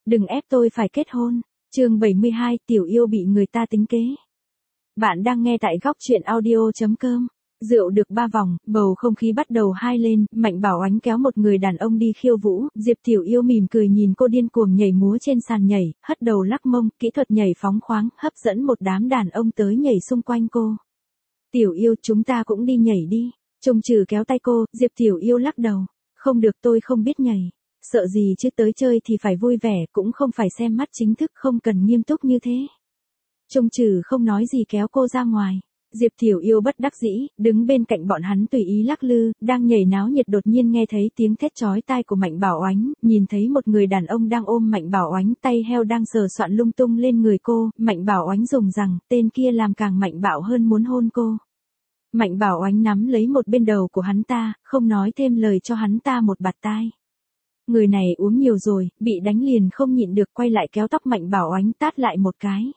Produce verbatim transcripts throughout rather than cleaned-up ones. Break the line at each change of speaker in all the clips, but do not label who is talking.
Đừng ép tôi phải kết hôn. Chương bảy mươi hai, Tiểu Yêu bị người ta tính kế. Bạn đang nghe tại góc truyện audio chấm com. Rượu được ba vòng, bầu không khí bắt đầu hai lên, Mạnh Bảo Oánh kéo một người đàn ông đi khiêu vũ, Diệp Tiểu Yêu mỉm cười nhìn cô điên cuồng nhảy múa trên sàn nhảy, hất đầu lắc mông, kỹ thuật nhảy phóng khoáng, hấp dẫn một đám đàn ông tới nhảy xung quanh cô. Tiểu Yêu, chúng ta cũng đi nhảy đi. Trung Trừ kéo tay cô, Diệp Tiểu Yêu lắc đầu. Không được, tôi không biết nhảy. Sợ gì chứ, tới chơi thì phải vui vẻ, cũng không phải xem mắt chính thức, không cần nghiêm túc như thế. Trung Trừ không nói gì kéo cô ra ngoài. Diệp Tiểu Yêu bất đắc dĩ, đứng bên cạnh bọn hắn tùy ý lắc lư, đang nhảy náo nhiệt đột nhiên nghe thấy tiếng thét chói tai của Mạnh Bảo Oánh, nhìn thấy một người đàn ông đang ôm Mạnh Bảo Oánh, tay heo đang sờ soạn lung tung lên người cô, Mạnh Bảo Oánh dùng rằng, tên kia làm càng mạnh bạo hơn muốn hôn cô. Mạnh Bảo Oánh nắm lấy một bên đầu của hắn ta, không nói thêm lời cho hắn ta một bạt tai. Người này uống nhiều rồi, bị đánh liền không nhịn được quay lại kéo tóc Mạnh Bảo Oánh tát lại một cái.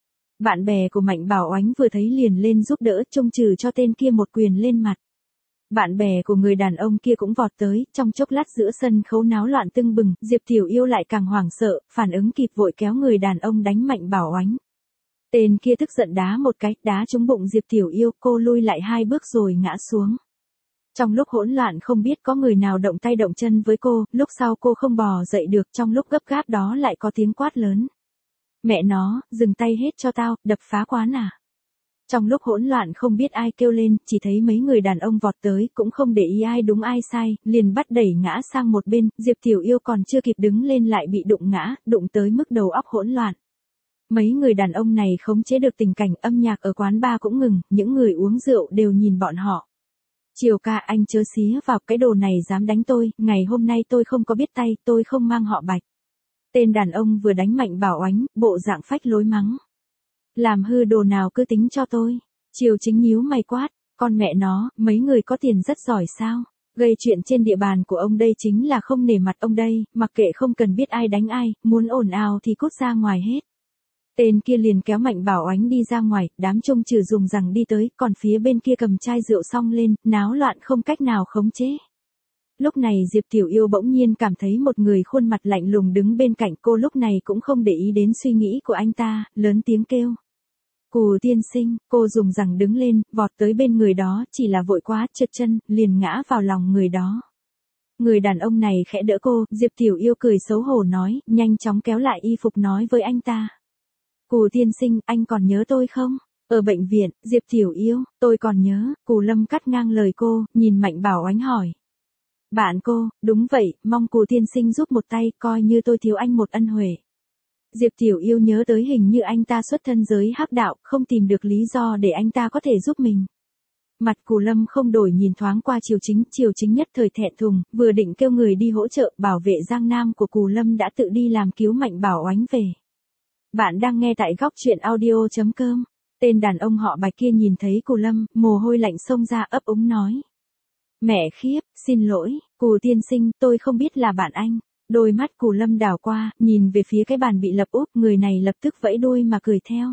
Bạn bè của Mạnh Bảo Oánh vừa thấy liền lên giúp đỡ, Trung Trừ cho tên kia một quyền lên mặt. Bạn bè của người đàn ông kia cũng vọt tới, trong chốc lát giữa sân khấu náo loạn tưng bừng, Diệp Tiểu Yêu lại càng hoảng sợ, phản ứng kịp vội kéo người đàn ông đánh Mạnh Bảo Oánh. Tên kia tức giận đá một cái, đá trúng bụng Diệp Tiểu Yêu, cô lui lại hai bước rồi ngã xuống. Trong lúc hỗn loạn không biết có người nào động tay động chân với cô, lúc sau cô không bò dậy được, trong lúc gấp gáp đó lại có tiếng quát lớn. Mẹ nó, dừng tay hết cho tao, đập phá quán à. Trong lúc hỗn loạn không biết ai kêu lên, chỉ thấy mấy người đàn ông vọt tới, cũng không để ý ai đúng ai sai, liền bắt đẩy ngã sang một bên, Diệp Tiểu Yêu còn chưa kịp đứng lên lại bị đụng ngã, đụng tới mức đầu óc hỗn loạn. Mấy người đàn ông này khống chế được tình cảnh, âm nhạc ở quán bar cũng ngừng, những người uống rượu đều nhìn bọn họ. Chiều ca, anh chớ xía vào, cái đồ này dám đánh tôi, ngày hôm nay tôi không có biết tay, tôi không mang họ Bạch. Tên đàn ông vừa đánh Mạnh Bảo Oánh, bộ dạng phách lối mắng. Làm hư đồ nào cứ tính cho tôi. Triều Chính nhíu mày quát, con mẹ nó, mấy người có tiền rất giỏi sao? Gây chuyện trên địa bàn của ông đây chính là không nể mặt ông đây, mặc kệ không cần biết ai đánh ai, muốn ồn ào thì cút ra ngoài hết. Tên kia liền kéo Mạnh Bảo Oánh đi ra ngoài, đám Trung Trừ dùng rằng đi tới, còn phía bên kia cầm chai rượu xong lên, náo loạn không cách nào khống chế. Lúc này Diệp Tiểu Yêu bỗng nhiên cảm thấy một người khuôn mặt lạnh lùng đứng bên cạnh cô, lúc này cũng không để ý đến suy nghĩ của anh ta, lớn tiếng kêu. Cù tiên sinh, cô dùng rằng đứng lên, vọt tới bên người đó, chỉ là vội quá, trượt chân, liền ngã vào lòng người đó. Người đàn ông này khẽ đỡ cô, Diệp Tiểu Yêu cười xấu hổ nói, nhanh chóng kéo lại y phục nói với anh ta. Cù tiên sinh, anh còn nhớ tôi không? Ở bệnh viện, Diệp Tiểu Yêu, tôi còn nhớ, Cù Lâm cắt ngang lời cô, nhìn Mạnh Bảo Oánh hỏi. Bạn cô, đúng vậy, mong Cù tiên sinh giúp một tay, coi như tôi thiếu anh một ân huệ. Diệp Tiểu Yêu nhớ tới hình như anh ta xuất thân giới hắc đạo, không tìm được lý do để anh ta có thể giúp mình. Mặt Cù Lâm không đổi nhìn thoáng qua Triều Chính, Triều Chính nhất thời thẹn thùng, vừa định kêu người đi hỗ trợ, bảo vệ Giang Nam của Cù Lâm đã tự đi làm cứu Mạnh Bảo Oánh về. Bạn đang nghe tại góc truyện audio chấm com. Tên đàn ông họ Bạch kia nhìn thấy Cù Lâm, mồ hôi lạnh xông ra, ấp úng nói. Mẹ khiếp, xin lỗi, Cù tiên sinh, tôi không biết là bạn anh. Đôi mắt Cù Lâm đảo qua, nhìn về phía cái bàn bị lập úp, người này lập tức vẫy đuôi mà cười theo.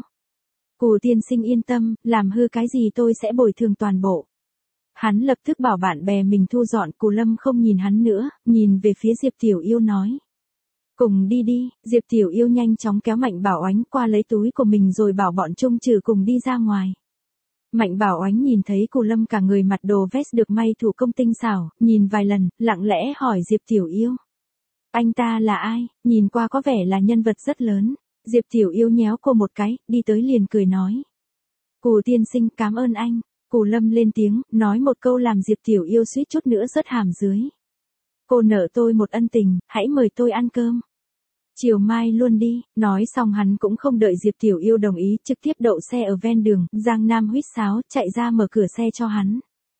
Cù tiên sinh yên tâm, làm hư cái gì tôi sẽ bồi thường toàn bộ. Hắn lập tức bảo bạn bè mình thu dọn, Cù Lâm không nhìn hắn nữa, nhìn về phía Diệp Tiểu Yêu nói. Cùng đi đi, Diệp Tiểu Yêu nhanh chóng kéo Mạnh Bảo Oánh qua lấy túi của mình rồi bảo bọn Trung Trừ cùng đi ra ngoài. Mạnh Bảo Oánh nhìn thấy Cù Lâm cả người mặc đồ vest được may thủ công tinh xảo, nhìn vài lần, lặng lẽ hỏi Diệp Tiểu Yêu. Anh ta là ai, nhìn qua có vẻ là nhân vật rất lớn. Diệp Tiểu Yêu nhéo cô một cái, đi tới liền cười nói. Cù tiên sinh, cảm ơn anh. Cù Lâm lên tiếng, nói một câu làm Diệp Tiểu Yêu suýt chút nữa rớt hàm dưới. Cô nợ tôi một ân tình, hãy mời tôi ăn cơm. Chiều mai luôn đi, nói xong hắn cũng không đợi Diệp Tiểu Yêu đồng ý, trực tiếp đậu xe ở ven đường, Giang Nam huýt sáo, chạy ra mở cửa xe cho hắn.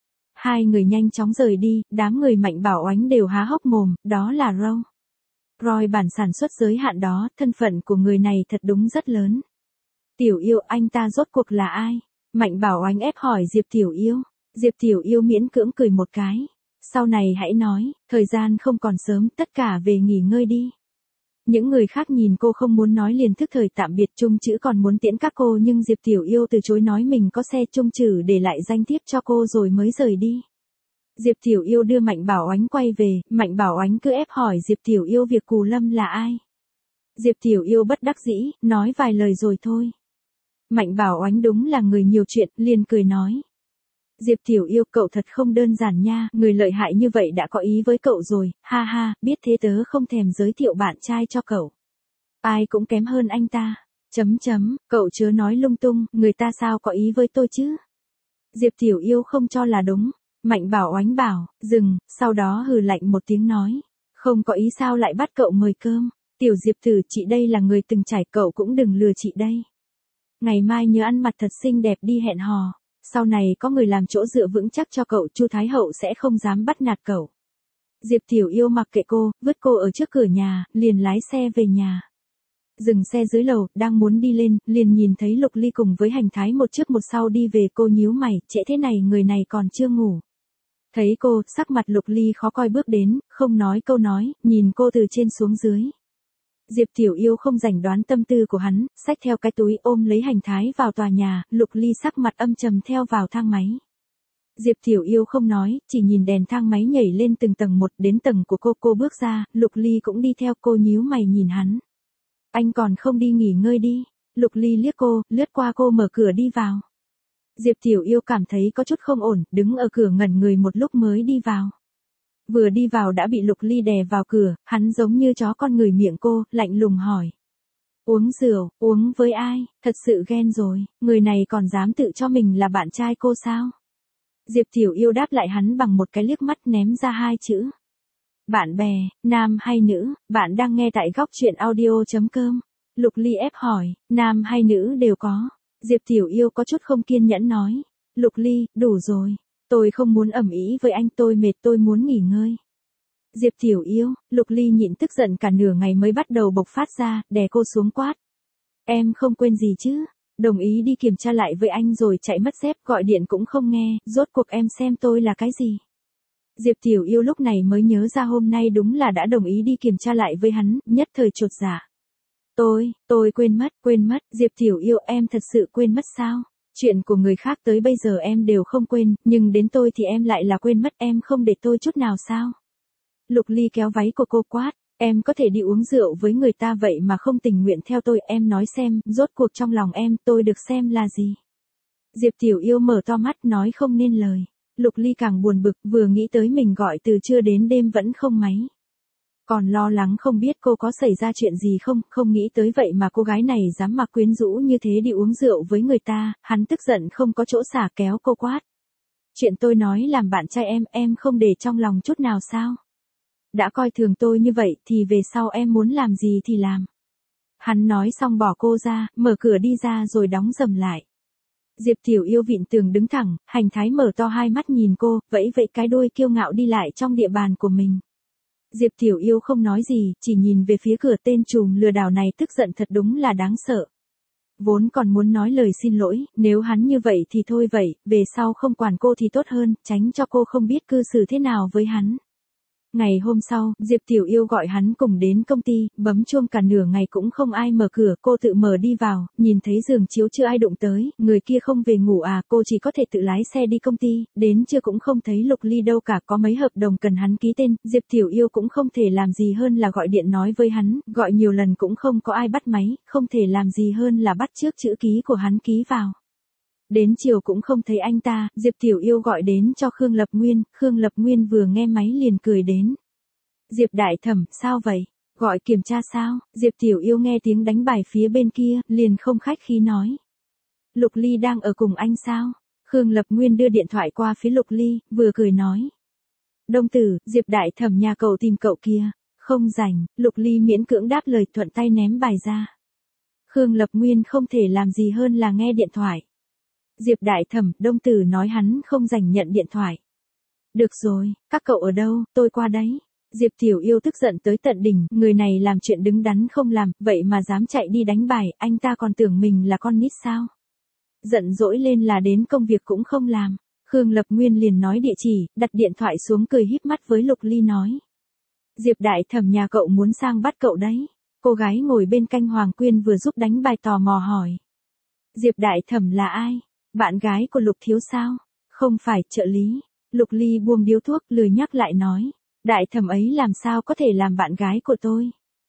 Hai người nhanh chóng rời đi, đám người Mạnh Bảo Oánh đều há hốc mồm, đó là Rolls Royce bản sản xuất giới hạn đó, thân phận của người này thật đúng rất lớn. Tiểu Yêu, anh ta rốt cuộc là ai? Mạnh Bảo Oánh ép hỏi Diệp Tiểu Yêu. Diệp Tiểu Yêu miễn cưỡng cười một cái. Sau này hãy nói, thời gian không còn sớm, tất cả về nghỉ ngơi đi. Những người khác nhìn cô không muốn nói liền thức thời tạm biệt, Trung Trừ còn muốn tiễn các cô nhưng Diệp Tiểu Yêu từ chối nói mình có xe, Trung Trừ để lại danh thiếp cho cô rồi mới rời đi. Diệp Tiểu Yêu đưa Mạnh Bảo Oánh quay về, Mạnh Bảo Oánh cứ ép hỏi Diệp Tiểu Yêu việc Cù Lâm là ai. Diệp Tiểu Yêu bất đắc dĩ, nói vài lời rồi thôi. Mạnh Bảo Oánh đúng là người nhiều chuyện, liền cười nói. Diệp Tiểu Yêu, cậu thật không đơn giản nha, người lợi hại như vậy đã có ý với cậu rồi, ha ha, biết thế tớ không thèm giới thiệu bạn trai cho cậu. Ai cũng kém hơn anh ta. Chấm chấm, cậu chớ nói lung tung, người ta sao có ý với tôi chứ? Diệp Tiểu Yêu không cho là đúng. Mạnh Bảo Oánh bảo, dừng, sau đó hừ lạnh một tiếng nói. Không có ý sao lại bắt cậu mời cơm? Tiểu Diệp tử, chị đây là người từng trải, cậu cũng đừng lừa chị đây. Ngày mai nhớ ăn mặc thật xinh đẹp đi hẹn hò. Sau này có người làm chỗ dựa vững chắc cho cậu, Chu Thái Hậu sẽ không dám bắt nạt cậu. Diệp Tiểu Yêu mặc kệ cô, vứt cô ở trước cửa nhà, liền lái xe về nhà. Dừng xe dưới lầu, đang muốn đi lên, liền nhìn thấy Lục Ly cùng với Hành Thái một trước một sau đi về, cô nhíu mày, trễ thế này người này còn chưa ngủ. Thấy cô, sắc mặt Lục Ly khó coi bước đến, không nói câu nói, nhìn cô từ trên xuống dưới. Diệp Tiểu Yêu không rảnh đoán tâm tư của hắn, xách theo cái túi ôm lấy Hành Thái vào tòa nhà, Lục Ly sắc mặt âm trầm theo vào thang máy. Diệp Tiểu Yêu không nói, chỉ nhìn đèn thang máy nhảy lên từng tầng một, đến tầng của cô, cô bước ra, Lục Ly cũng đi theo, cô nhíu mày nhìn hắn. Anh còn không đi nghỉ ngơi đi. Lục Ly liếc cô, lướt qua cô mở cửa đi vào. Diệp Tiểu Yêu cảm thấy có chút không ổn, đứng ở cửa ngẩn người một lúc mới đi vào. Vừa đi vào đã bị Lục Ly đè vào cửa, hắn giống như chó con ngửi miệng cô, lạnh lùng hỏi. Uống rượu, uống với ai, thật sự ghen rồi, người này còn dám tự cho mình là bạn trai cô sao? Diệp Tiểu Yêu đáp lại hắn bằng một cái liếc mắt ném ra hai chữ. Bạn bè, nam hay nữ, bạn đang nghe tại góc truyện audio chấm com. Lục Ly ép hỏi, nam hay nữ đều có. Diệp Tiểu Yêu có chút không kiên nhẫn nói. Lục Ly, đủ rồi. Tôi không muốn ầm ĩ với anh, tôi mệt, tôi muốn nghỉ ngơi. Diệp Tiểu Yêu, Lục Ly nhịn tức giận cả nửa ngày mới bắt đầu bộc phát ra, đè cô xuống quát. Em không quên gì chứ? Đồng ý đi kiểm tra lại với anh rồi chạy mất dép, gọi điện cũng không nghe, rốt cuộc em xem tôi là cái gì? Diệp Tiểu Yêu lúc này mới nhớ ra hôm nay đúng là đã đồng ý đi kiểm tra lại với hắn, nhất thời chột dạ. Tôi, tôi quên mất, quên mất, Diệp Tiểu Yêu, em thật sự quên mất sao? Chuyện của người khác tới bây giờ em đều không quên, nhưng đến tôi thì em lại là quên mất, em không để tôi chút nào sao? Lục Ly kéo váy của cô quát, em có thể đi uống rượu với người ta vậy mà không tình nguyện theo tôi, em nói xem, rốt cuộc trong lòng em, tôi được xem là gì? Diệp Tiểu Yêu mở to mắt nói không nên lời. Lục Ly càng buồn bực, vừa nghĩ tới mình gọi từ trưa đến đêm vẫn không máy. Còn lo lắng không biết cô có xảy ra chuyện gì không, không nghĩ tới vậy mà cô gái này dám mặc quyến rũ như thế đi uống rượu với người ta, hắn tức giận không có chỗ xả kéo cô quát. Chuyện tôi nói làm bạn trai em, em không để trong lòng chút nào sao? Đã coi thường tôi như vậy thì về sau em muốn làm gì thì làm. Hắn nói xong bỏ cô ra, mở cửa đi ra rồi đóng rầm lại. Diệp Tiểu Yêu vịn tường đứng thẳng, Hành Thái mở to hai mắt nhìn cô, vẫy vẫy cái đuôi kiêu ngạo đi lại trong địa bàn của mình. Diệp Tiểu Yêu không nói gì, chỉ nhìn về phía cửa, tên trùm lừa đảo này tức giận thật đúng là đáng sợ. Vốn còn muốn nói lời xin lỗi, nếu hắn như vậy thì thôi vậy, về sau không quản cô thì tốt hơn, tránh cho cô không biết cư xử thế nào với hắn. Ngày hôm sau, Diệp Tiểu Yêu gọi hắn cùng đến công ty, bấm chuông cả nửa ngày cũng không ai mở cửa, cô tự mở đi vào, nhìn thấy giường chiếu chưa ai đụng tới, người kia không về ngủ à, cô chỉ có thể tự lái xe đi công ty, đến trưa cũng không thấy Lục Ly đâu cả, có mấy hợp đồng cần hắn ký tên, Diệp Tiểu Yêu cũng không thể làm gì hơn là gọi điện nói với hắn, gọi nhiều lần cũng không có ai bắt máy, không thể làm gì hơn là bắt trước chữ ký của hắn ký vào. Đến chiều cũng không thấy anh ta, Diệp Tiểu Yêu gọi đến cho Khương Lập Nguyên, Khương Lập Nguyên vừa nghe máy liền cười đến. Diệp đại thẩm, sao vậy? Gọi kiểm tra sao? Diệp Tiểu Yêu nghe tiếng đánh bài phía bên kia, liền không khách khí nói. Lục Ly đang ở cùng anh sao? Khương Lập Nguyên đưa điện thoại qua phía Lục Ly, vừa cười nói. Đông tử, Diệp đại thẩm nhà cậu tìm cậu kia. Không rảnh, Lục Ly miễn cưỡng đáp lời, thuận tay ném bài ra. Khương Lập Nguyên không thể làm gì hơn là nghe điện thoại. Diệp đại thẩm, Đông tử nói hắn không rảnh nhận điện thoại. Được rồi, các cậu ở đâu, tôi qua đấy. Diệp Tiểu Yêu tức giận tới tận đỉnh, người này làm chuyện đứng đắn không làm, vậy mà dám chạy đi đánh bài, anh ta còn tưởng mình là con nít sao? Giận dỗi lên là đến công việc cũng không làm. Khương Lập Nguyên liền nói địa chỉ, đặt điện thoại xuống cười híp mắt với Lục Ly nói. Diệp đại thẩm nhà cậu muốn sang bắt cậu đấy. Cô gái ngồi bên cạnh Hoàng Quyên vừa giúp đánh bài tò mò hỏi. Diệp đại thẩm là ai? Bạn gái của Lục thiếu sao? Không phải, trợ lý. Lục Ly buông điếu thuốc, lười nhắc lại nói. Đại thẩm ấy làm sao có thể làm bạn gái của tôi?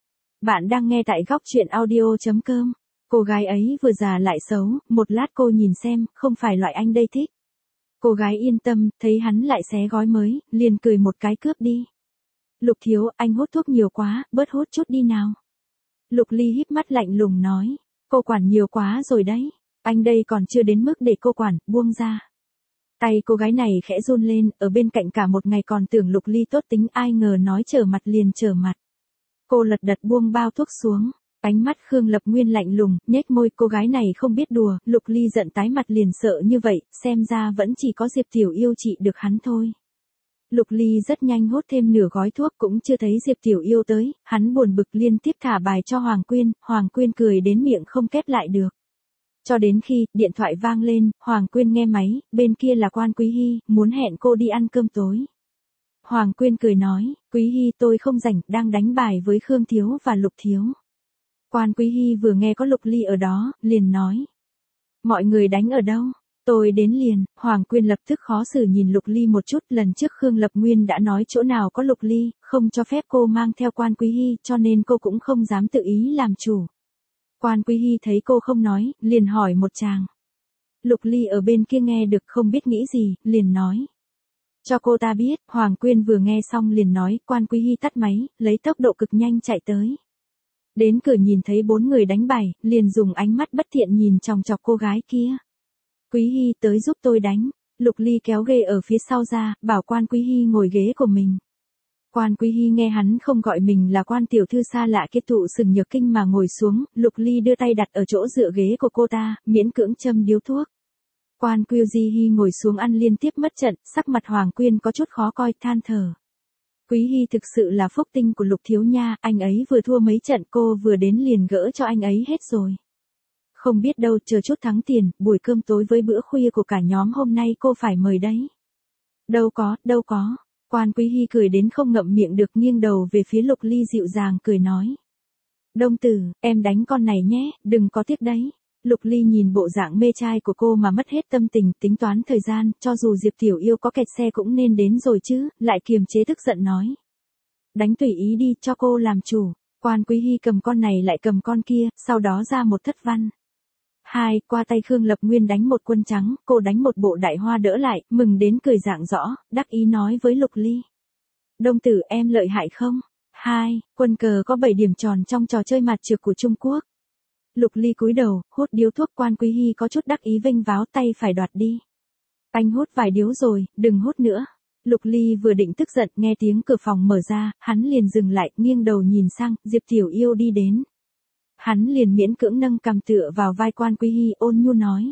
Bạn đang nghe tại góc chuyện audio chấm com. Cô gái ấy vừa già lại xấu, một lát cô nhìn xem, không phải loại anh đây thích. Cô gái yên tâm, thấy hắn lại xé gói mới, liền cười một cái cướp đi. Lục thiếu, anh hút thuốc nhiều quá, bớt hút chút đi nào. Lục Ly híp mắt lạnh lùng nói, cô quản nhiều quá rồi đấy, anh đây còn chưa đến mức để cô quản, buông ra. Tay cô gái này khẽ run lên, ở bên cạnh cả một ngày còn tưởng Lục Ly tốt tính, ai ngờ nói trở mặt liền trở mặt. Cô lật đật buông bao thuốc xuống, ánh mắt Khương Lập Nguyên lạnh lùng, nhếch môi, cô gái này không biết đùa, Lục Ly giận tái mặt liền sợ như vậy, xem ra vẫn chỉ có Diệp Tiểu Yêu trị được hắn thôi. Lục Ly rất nhanh hốt thêm nửa gói thuốc cũng chưa thấy Diệp Tiểu Yêu tới, hắn buồn bực liên tiếp thả bài cho Hoàng Quyên, Hoàng Quyên cười đến miệng không khép lại được. Cho đến khi, điện thoại vang lên, Hoàng Quyên nghe máy, bên kia là Quan Quý Hy, muốn hẹn cô đi ăn cơm tối. Hoàng Quyên cười nói, Quý Hy tôi không rảnh, đang đánh bài với Khương Thiếu và Lục Thiếu. Quan Quý Hy vừa nghe có Lục Ly ở đó, liền nói. Mọi người đánh ở đâu? Tôi đến liền. Hoàng Quyên lập tức khó xử nhìn Lục Ly một chút, lần trước Khương Lập Nguyên đã nói chỗ nào có Lục Ly, không cho phép cô mang theo Quan Quý Hy, cho nên cô cũng không dám tự ý làm chủ. Quan Quý Hy thấy cô không nói, liền hỏi một chàng. Lục Ly ở bên kia nghe được không biết nghĩ gì, liền nói. Cho cô ta biết, Hoàng Quyên vừa nghe xong liền nói, Quan Quý Hy tắt máy, lấy tốc độ cực nhanh chạy tới. Đến cửa nhìn thấy bốn người đánh bài, liền dùng ánh mắt bất thiện nhìn chòng chọc cô gái kia. Quý Hy tới giúp tôi đánh. Lục Ly kéo ghế ở phía sau ra, bảo Quan Quý Hy ngồi ghế của mình. Quan Quý Hy nghe hắn không gọi mình là Quan tiểu thư xa lạ kết tụ sừng nhược kinh mà ngồi xuống, Lục Ly đưa tay đặt ở chỗ dựa ghế của cô ta, miễn cưỡng châm điếu thuốc. Quan Quý Hy ngồi xuống ăn liên tiếp mất trận, sắc mặt Hoàng Quyên có chút khó coi, than thở. Quý Hy thực sự là phúc tinh của Lục Thiếu nha, anh ấy vừa thua mấy trận cô vừa đến liền gỡ cho anh ấy hết rồi. Không biết đâu, chờ chút thắng tiền, buổi cơm tối với bữa khuya của cả nhóm hôm nay cô phải mời đấy. Đâu có, đâu có. Quan Quý Hy cười đến không ngậm miệng được, nghiêng đầu về phía Lục Ly dịu dàng cười nói. Đông tử, em đánh con này nhé, đừng có tiếc đấy. Lục Ly nhìn bộ dạng mê trai của cô mà mất hết tâm tình, tính toán thời gian, cho dù Diệp Tiểu Yêu có kẹt xe cũng nên đến rồi chứ, lại kiềm chế tức giận nói. Đánh tùy ý đi, cho cô làm chủ. Quan Quý Hy cầm con này lại cầm con kia, sau đó ra một thất văn. Hai, qua tay Khương Lập Nguyên đánh một quân trắng, cô đánh một bộ đại hoa đỡ lại, mừng đến cười rạng rõ, đắc ý nói với Lục Ly. Đông tử em lợi hại không? Hai, quân cờ có bảy điểm tròn trong trò chơi mặt trược của Trung Quốc. Lục Ly cúi đầu, hút điếu thuốc. Quan Quý Hy có chút đắc ý vênh váo, tay phải đoạt đi. Anh hút vài điếu rồi, đừng hút nữa. Lục Ly vừa định tức giận, nghe tiếng cửa phòng mở ra, hắn liền dừng lại, nghiêng đầu nhìn sang, Diệp Tiểu Yêu đi đến. Hắn liền miễn cưỡng nâng cằm tựa vào vai Quan Quý Hy, ôn nhu nói.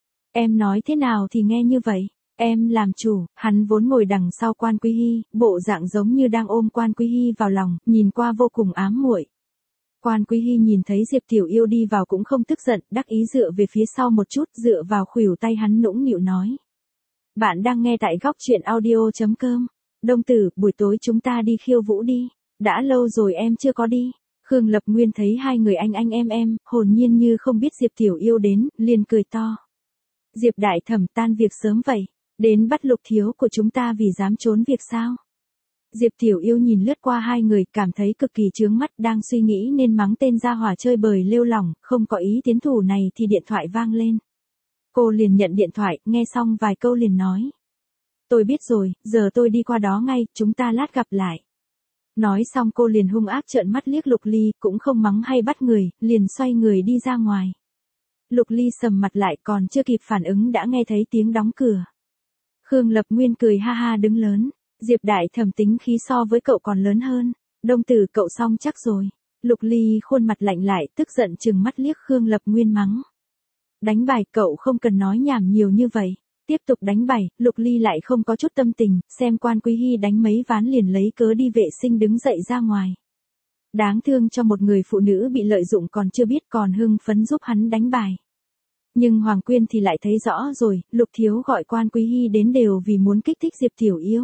Em nói thế nào thì nghe như vậy, em làm chủ. Hắn vốn ngồi đằng sau Quan Quý Hy, bộ dạng giống như đang ôm Quan Quý Hy vào lòng, nhìn qua vô cùng ám muội. Quan Quý Hy nhìn thấy Diệp Tiểu Yêu đi vào cũng không tức giận, đắc ý dựa về phía sau một chút, dựa vào khuỷu tay hắn nũng nịu nói. Bạn đang nghe tại góc chuyện audio chấm com. Đông tử, buổi tối chúng ta đi khiêu vũ đi. Đã lâu rồi em chưa có đi. Khương Lập Nguyên thấy hai người anh anh em em, hồn nhiên như không biết Diệp Tiểu Yêu đến, liền cười to. Diệp đại thẩm, tan việc sớm vậy, đến bắt Lục Thiếu của chúng ta vì dám trốn việc sao? Diệp Tiểu Yêu nhìn lướt qua hai người, cảm thấy cực kỳ chướng mắt, đang suy nghĩ nên mắng tên gia hỏa chơi bời lêu lỏng, không có ý tiến thủ này thì điện thoại vang lên. Cô liền nhận điện thoại, nghe xong vài câu liền nói. Tôi biết rồi, giờ tôi đi qua đó ngay, chúng ta lát gặp lại. Nói xong cô liền hung ác trợn mắt liếc Lục Ly, cũng không mắng hay bắt người, liền xoay người đi ra ngoài. Lục Ly sầm mặt lại, còn chưa kịp phản ứng đã nghe thấy tiếng đóng cửa. Khương Lập Nguyên cười ha ha đứng lớn. Diệp đại thẩm tính khí so với cậu còn lớn hơn. Đông tử, cậu xong chắc rồi. Lục Ly khuôn mặt lạnh lại, tức giận trừng mắt liếc Khương Lập Nguyên mắng. Đánh bài, cậu không cần nói nhảm nhiều như vậy. Tiếp tục đánh bài, Lục Ly lại không có chút tâm tình, xem Quan Quý Hy đánh mấy ván liền lấy cớ đi vệ sinh đứng dậy ra ngoài. Đáng thương cho một người phụ nữ bị lợi dụng còn chưa biết còn hưng phấn giúp hắn đánh bài. Nhưng Hoàng Quyên thì lại thấy rõ rồi, Lục Thiếu gọi Quan Quý Hy đến đều vì muốn kích thích Diệp Tiểu Yêu.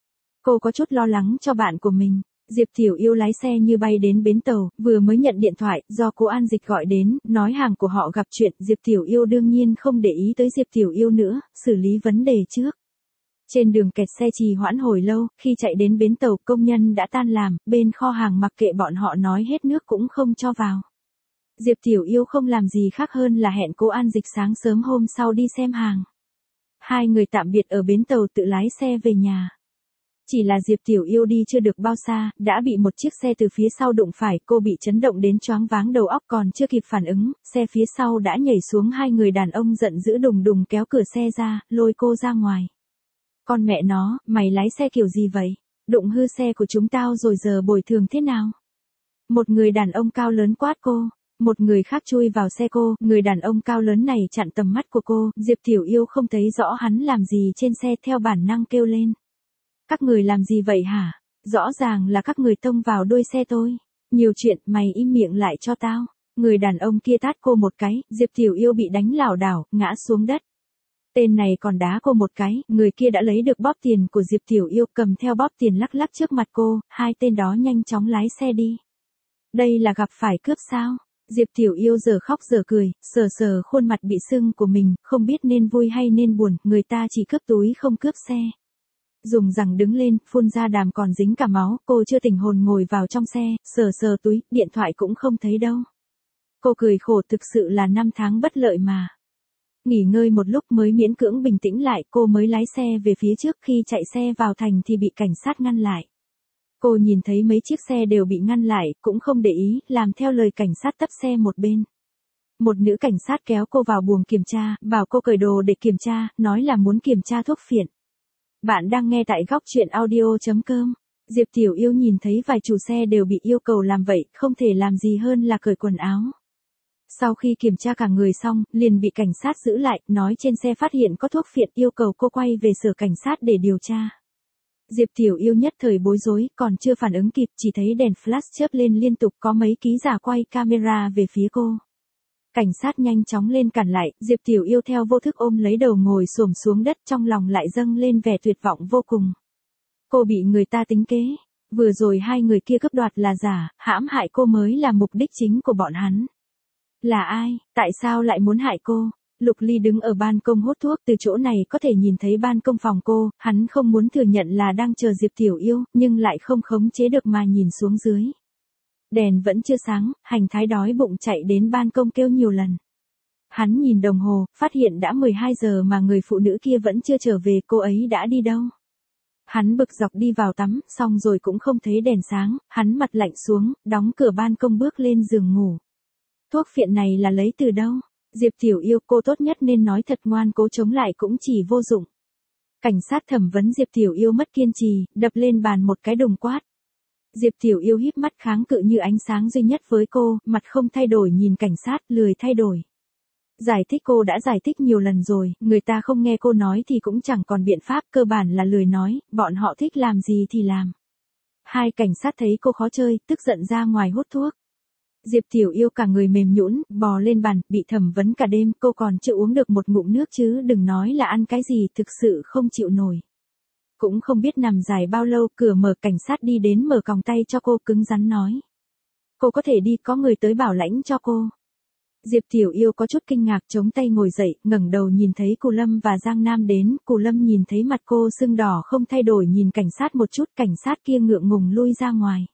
Cô có chút lo lắng cho bạn của mình. Diệp Tiểu Yêu lái xe như bay đến bến tàu, vừa mới nhận điện thoại, do cô An Dịch gọi đến, nói hàng của họ gặp chuyện, Diệp Tiểu Yêu đương nhiên không để ý tới Diệp Tiểu Yêu nữa, xử lý vấn đề trước. Trên đường kẹt xe trì hoãn hồi lâu, khi chạy đến bến tàu công nhân đã tan làm, bên kho hàng mặc kệ bọn họ nói hết nước cũng không cho vào. Diệp Tiểu Yêu không làm gì khác hơn là hẹn cô An Dịch sáng sớm hôm sau đi xem hàng. Hai người tạm biệt ở bến tàu tự lái xe về nhà. Chỉ là Diệp Tiểu Yêu đi chưa được bao xa, đã bị một chiếc xe từ phía sau đụng phải, cô bị chấn động đến choáng váng đầu óc còn chưa kịp phản ứng, xe phía sau đã nhảy xuống hai người đàn ông giận dữ đùng đùng kéo cửa xe ra, lôi cô ra ngoài. Con mẹ nó, mày lái xe kiểu gì vậy? Đụng hư xe của chúng tao rồi giờ bồi thường thế nào? Một người đàn ông cao lớn quát cô. Một người khác chui vào xe cô, người đàn ông cao lớn này chặn tầm mắt của cô, Diệp Tiểu Yêu không thấy rõ hắn làm gì trên xe theo bản năng kêu lên. Các người làm gì vậy hả? Rõ ràng là các người tông vào đuôi xe tôi. Nhiều chuyện, mày im miệng lại cho tao. Người đàn ông kia tát cô một cái, Diệp Tiểu Yêu bị đánh lảo đảo, ngã xuống đất. Tên này còn đá cô một cái, người kia đã lấy được bóp tiền của Diệp Tiểu Yêu cầm theo bóp tiền lắc lắc trước mặt cô, hai tên đó nhanh chóng lái xe đi. Đây là gặp phải cướp sao? Diệp Tiểu Yêu giờ khóc giờ cười, sờ sờ khuôn mặt bị sưng của mình, không biết nên vui hay nên buồn, người ta chỉ cướp túi không cướp xe. Dùng rằng đứng lên, phun ra đàm còn dính cả máu, cô chưa tỉnh hồn ngồi vào trong xe, sờ sờ túi, điện thoại cũng không thấy đâu. Cô cười khổ thực sự là năm tháng bất lợi mà. Nghỉ ngơi một lúc mới miễn cưỡng bình tĩnh lại, cô mới lái xe về phía trước, khi chạy xe vào thành thì bị cảnh sát ngăn lại. Cô nhìn thấy mấy chiếc xe đều bị ngăn lại, cũng không để ý, làm theo lời cảnh sát tấp xe một bên. Một nữ cảnh sát kéo cô vào buồng kiểm tra, bảo cô cởi đồ để kiểm tra, nói là muốn kiểm tra thuốc phiện. Bạn đang nghe tại góc truyện audio chấm com. Diệp Tiểu Yêu nhìn thấy vài chủ xe đều bị yêu cầu làm vậy, không thể làm gì hơn là cởi quần áo. Sau khi kiểm tra cả người xong, liền bị cảnh sát giữ lại, nói trên xe phát hiện có thuốc phiện, yêu cầu cô quay về sở cảnh sát để điều tra. Diệp Tiểu Yêu nhất thời bối rối, còn chưa phản ứng kịp, chỉ thấy đèn flash chớp lên liên tục, có mấy ký giả quay camera về phía cô. Cảnh sát nhanh chóng lên cản lại, Diệp Tiểu Yêu theo vô thức ôm lấy đầu ngồi xổm xuống đất, trong lòng lại dâng lên vẻ tuyệt vọng vô cùng. Cô bị người ta tính kế, vừa rồi hai người kia cướp đoạt là giả, hãm hại cô mới là mục đích chính của bọn hắn. Là ai, tại sao lại muốn hại cô? Lục Ly đứng ở ban công hút thuốc, từ chỗ này có thể nhìn thấy ban công phòng cô, hắn không muốn thừa nhận là đang chờ Diệp Tiểu Yêu, nhưng lại không khống chế được mà nhìn xuống dưới. Đèn vẫn chưa sáng, Hành Thái đói bụng chạy đến ban công kêu nhiều lần. Hắn nhìn đồng hồ, phát hiện đã mười hai giờ mà người phụ nữ kia vẫn chưa trở về, cô ấy đã đi đâu? Hắn bực dọc đi vào tắm, xong rồi cũng không thấy đèn sáng, hắn mặt lạnh xuống, đóng cửa ban công bước lên giường ngủ. Thuốc phiện này là lấy từ đâu? Diệp Tiểu Yêu, cô tốt nhất nên nói thật ngoan, cố chống lại cũng chỉ vô dụng. Cảnh sát thẩm vấn Diệp Tiểu Yêu mất kiên trì, đập lên bàn một cái đùng quát. Diệp Tiểu Yêu híp mắt kháng cự như ánh sáng duy nhất với cô, mặt không thay đổi nhìn cảnh sát, lười thay đổi. Giải thích cô đã giải thích nhiều lần rồi, người ta không nghe cô nói thì cũng chẳng còn biện pháp, cơ bản là lười nói, bọn họ thích làm gì thì làm. Hai cảnh sát thấy cô khó chơi, tức giận ra ngoài hút thuốc. Diệp Tiểu Yêu cả người mềm nhũn, bò lên bàn, bị thẩm vấn cả đêm, cô còn chưa uống được một ngụm nước chứ đừng nói là ăn cái gì, thực sự không chịu nổi. Cũng không biết nằm dài bao lâu, cửa mở, cảnh sát đi đến mở còng tay cho cô, cứng rắn nói. Cô có thể đi, có người tới bảo lãnh cho cô. Diệp Tiểu Yêu có chút kinh ngạc, chống tay ngồi dậy, ngẩng đầu nhìn thấy Cù Lâm và Giang Nam đến, Cù Lâm nhìn thấy mặt cô sưng đỏ không thay đổi nhìn cảnh sát một chút, cảnh sát kia ngượng ngùng lui ra ngoài.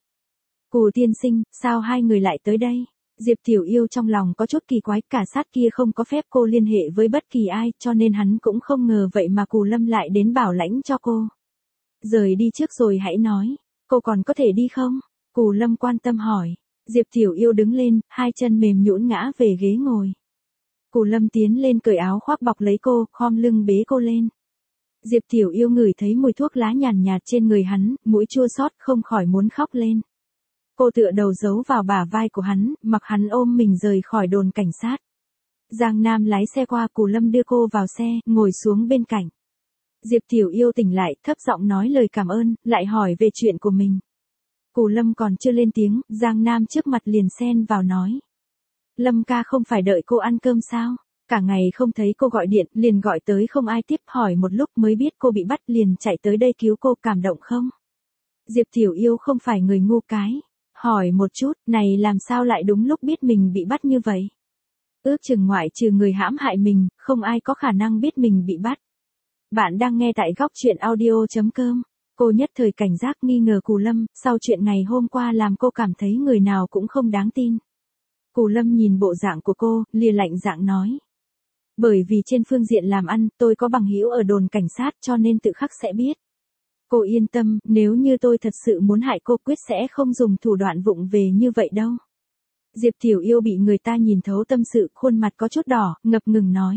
Cù tiên sinh, sao hai người lại tới đây? Diệp Tiểu Yêu trong lòng có chút kỳ quái, cả sát kia không có phép cô liên hệ với bất kỳ ai, cho nên hắn cũng không ngờ vậy mà Cù Lâm lại đến bảo lãnh cho cô. Rời đi trước rồi hãy nói, cô còn có thể đi không? Cù Lâm quan tâm hỏi. Diệp Tiểu Yêu đứng lên, hai chân mềm nhũn ngã về ghế ngồi. Cù Lâm tiến lên cởi áo khoác bọc lấy cô, khom lưng bế cô lên. Diệp Tiểu Yêu ngửi thấy mùi thuốc lá nhàn nhạt trên người hắn, mũi chua xót không khỏi muốn khóc lên. Cô tựa đầu giấu vào bả vai của hắn, mặc hắn ôm mình rời khỏi đồn cảnh sát. Giang Nam lái xe qua, Cù Lâm đưa cô vào xe, ngồi xuống bên cạnh. Diệp Tiểu Yêu tỉnh lại, thấp giọng nói lời cảm ơn, lại hỏi về chuyện của mình. Cù Lâm còn chưa lên tiếng, Giang Nam trước mặt liền xen vào nói. Lâm ca không phải đợi cô ăn cơm sao? Cả ngày không thấy cô gọi điện, liền gọi tới không ai tiếp, hỏi một lúc mới biết cô bị bắt, liền chạy tới đây cứu cô, cảm động không? Diệp Tiểu Yêu không phải người ngu cái. Hỏi một chút, này làm sao lại đúng lúc biết mình bị bắt như vậy? Ước chừng ngoại trừ người hãm hại mình, không ai có khả năng biết mình bị bắt. Bạn đang nghe tại góc chuyện audio chấm com. Cô nhất thời cảnh giác nghi ngờ Cù Lâm, sau chuyện ngày hôm qua làm cô cảm thấy người nào cũng không đáng tin. Cù Lâm nhìn bộ dạng của cô, lìa lạnh giọng nói. Bởi vì trên phương diện làm ăn, tôi có bằng hữu ở đồn cảnh sát cho nên tự khắc sẽ biết. Cô yên tâm, nếu như tôi thật sự muốn hại cô quyết sẽ không dùng thủ đoạn vụng về như vậy đâu. Diệp Tiểu Yêu bị người ta nhìn thấu tâm sự, khuôn mặt có chút đỏ, ngập ngừng nói.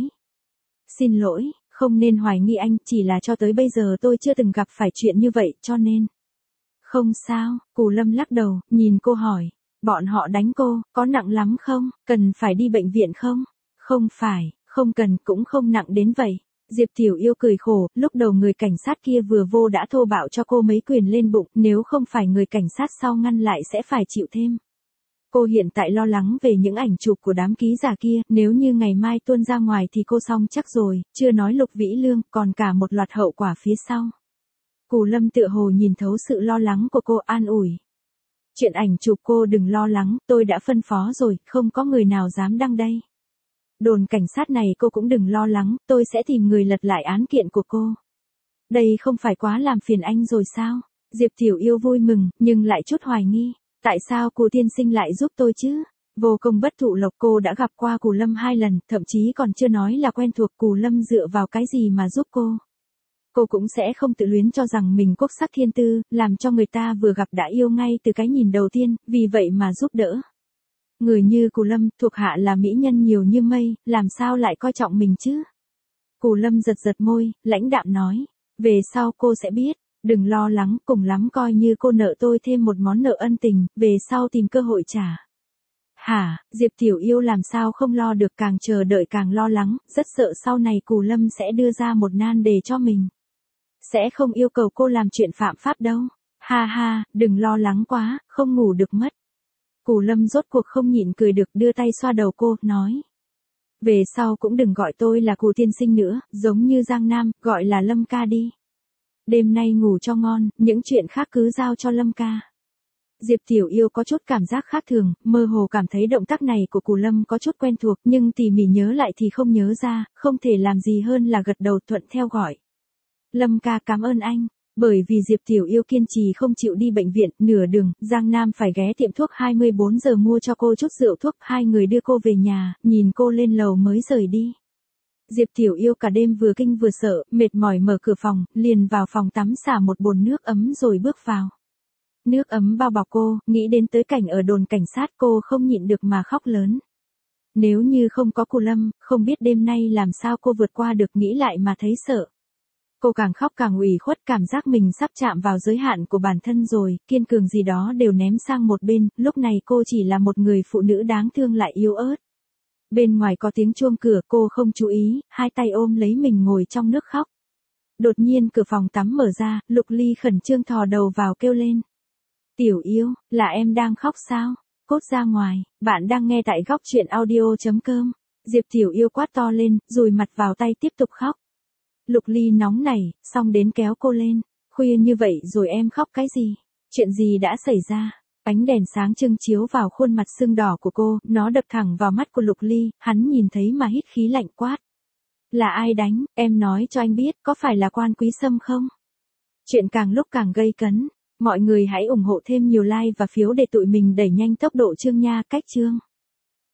Xin lỗi, không nên hoài nghi anh, chỉ là cho tới bây giờ tôi chưa từng gặp phải chuyện như vậy, cho nên. Không sao, Cù Lâm lắc đầu, nhìn cô hỏi. Bọn họ đánh cô, có nặng lắm không, cần phải đi bệnh viện không? Không phải, không cần, cũng không nặng đến vậy. Diệp Tiểu Yêu cười khổ, lúc đầu người cảnh sát kia vừa vô đã thô bạo cho cô mấy quyền lên bụng, nếu không phải người cảnh sát sau ngăn lại sẽ phải chịu thêm. Cô hiện tại lo lắng về những ảnh chụp của đám ký giả kia, nếu như ngày mai tuôn ra ngoài thì cô xong chắc rồi, chưa nói Lục Vĩ Lương, còn cả một loạt hậu quả phía sau. Cù Lâm tựa hồ nhìn thấu sự lo lắng của cô, an ủi. Chuyện ảnh chụp cô đừng lo lắng, tôi đã phân phó rồi, không có người nào dám đăng đây. Đồn cảnh sát này cô cũng đừng lo lắng, tôi sẽ tìm người lật lại án kiện của cô. Đây không phải quá làm phiền anh rồi sao? Diệp Tiểu Yêu vui mừng, nhưng lại chút hoài nghi. Tại sao Cù tiên sinh lại giúp tôi chứ? Vô công bất thụ lộc, cô đã gặp qua Cù Lâm hai lần, thậm chí còn chưa nói là quen thuộc. Cù Lâm dựa vào cái gì mà giúp cô? Cô cũng sẽ không tự luyến cho rằng mình quốc sắc thiên tư, làm cho người ta vừa gặp đã yêu ngay từ cái nhìn đầu tiên, vì vậy mà giúp đỡ. Người như Cù Lâm, thuộc hạ là mỹ nhân nhiều như mây, làm sao lại coi trọng mình chứ? Cù Lâm giật giật môi, lãnh đạm nói. Về sau cô sẽ biết. Đừng lo lắng, cùng lắm coi như cô nợ tôi thêm một món nợ ân tình, về sau tìm cơ hội trả. Hả, Diệp Tiểu Yêu làm sao không lo được, càng chờ đợi càng lo lắng, rất sợ sau này Cù Lâm sẽ đưa ra một nan đề cho mình. Sẽ không yêu cầu cô làm chuyện phạm pháp đâu. Ha ha, đừng lo lắng quá, không ngủ được mất. Cù Lâm rốt cuộc không nhịn cười được, đưa tay xoa đầu cô, nói. Về sau cũng đừng gọi tôi là Cù tiên sinh nữa, giống như Giang Nam, gọi là Lâm ca đi. Đêm nay ngủ cho ngon, những chuyện khác cứ giao cho Lâm ca. Diệp Tiểu Yêu có chút cảm giác khác thường, mơ hồ cảm thấy động tác này của Cù Lâm có chút quen thuộc, nhưng tỉ mỉ nhớ lại thì không nhớ ra, không thể làm gì hơn là gật đầu thuận theo gọi. Lâm ca cảm ơn anh. Bởi vì Diệp Tiểu Yêu kiên trì không chịu đi bệnh viện, nửa đường, Giang Nam phải ghé tiệm thuốc hai mươi bốn giờ mua cho cô chút rượu thuốc, hai người đưa cô về nhà, nhìn cô lên lầu mới rời đi. Diệp Tiểu Yêu cả đêm vừa kinh vừa sợ, mệt mỏi mở cửa phòng, liền vào phòng tắm xả một bồn nước ấm rồi bước vào. Nước ấm bao bọc cô, nghĩ đến tới cảnh ở đồn cảnh sát cô không nhịn được mà khóc lớn. Nếu như không có Cù Lâm, không biết đêm nay làm sao cô vượt qua được, nghĩ lại mà thấy sợ. Cô càng khóc càng ủy khuất, cảm giác mình sắp chạm vào giới hạn của bản thân rồi, kiên cường gì đó đều ném sang một bên, lúc này cô chỉ là một người phụ nữ đáng thương lại yếu ớt. Bên ngoài có tiếng chuông cửa, cô không chú ý, hai tay ôm lấy mình ngồi trong nước khóc. Đột nhiên cửa phòng tắm mở ra, Lục Ly khẩn trương thò đầu vào kêu lên. Tiểu Yêu, là em đang khóc sao? Cốt ra ngoài, bạn đang nghe tại góc chuyện audio chấm com. Diệp Tiểu Yêu quát to lên, dùi mặt vào tay tiếp tục khóc. Lục Ly nóng nảy, xong đến kéo cô lên. Khuya như vậy rồi em khóc cái gì? Chuyện gì đã xảy ra? Ánh đèn sáng trưng chiếu vào khuôn mặt sưng đỏ của cô, nó đập thẳng vào mắt của Lục Ly, hắn nhìn thấy mà hít khí lạnh quát. Là ai đánh, em nói cho anh biết, có phải là Quan Quý Sâm không? Chuyện càng lúc càng gây cấn, mọi người hãy ủng hộ thêm nhiều like và phiếu để tụi mình đẩy nhanh tốc độ chương nha, cách chương.